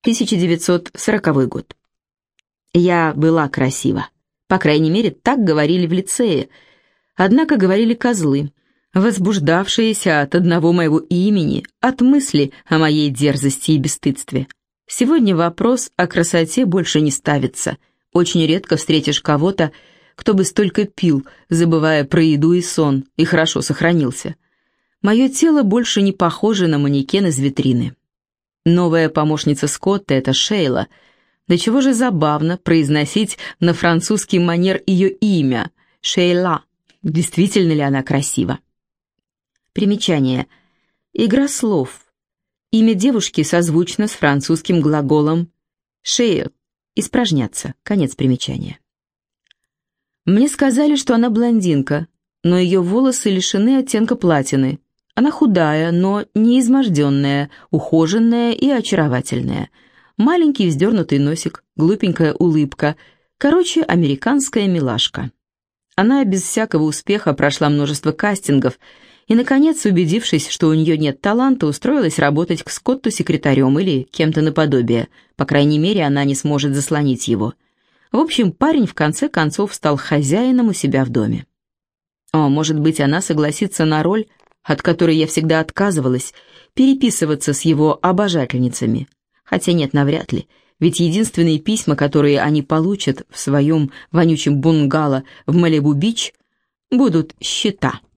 1940 год. Я была красива. По крайней мере, так говорили в лицее. Однако говорили козлы, возбуждавшиеся от одного моего имени, от мысли о моей дерзости и бесстыдстве. Сегодня вопрос о красоте больше не ставится. Очень редко встретишь кого-то, кто бы столько пил, забывая про еду и сон, и хорошо сохранился. Мое тело больше не похоже на манекен из витрины. Новая помощница Скотта — это Шейла. До чего же забавно произносить на французский манер ее имя — Шейла. Действительно ли она красива? Примечание. Игра слов. Имя девушки созвучно с французским глаголом «шейл» — испражняться. Конец примечания. Мне сказали, что она блондинка, но ее волосы лишены оттенка платины. Она худая, но не изможденная, ухоженная и очаровательная. Маленький вздернутый носик, глупенькая улыбка. Короче, американская милашка. Она без всякого успеха прошла множество кастингов и, наконец, убедившись, что у нее нет таланта, устроилась работать к Скотту секретарем или кем-то наподобие. По крайней мере, она не сможет заслонить его. В общем, парень в конце концов стал хозяином у себя в доме. О, может быть, она согласится на роль, от которой я всегда отказывалась, переписываться с его обожательницами. Хотя нет, навряд ли, ведь единственные письма, которые они получат в своем вонючем бунгало в Малибу-Бич, будут счета.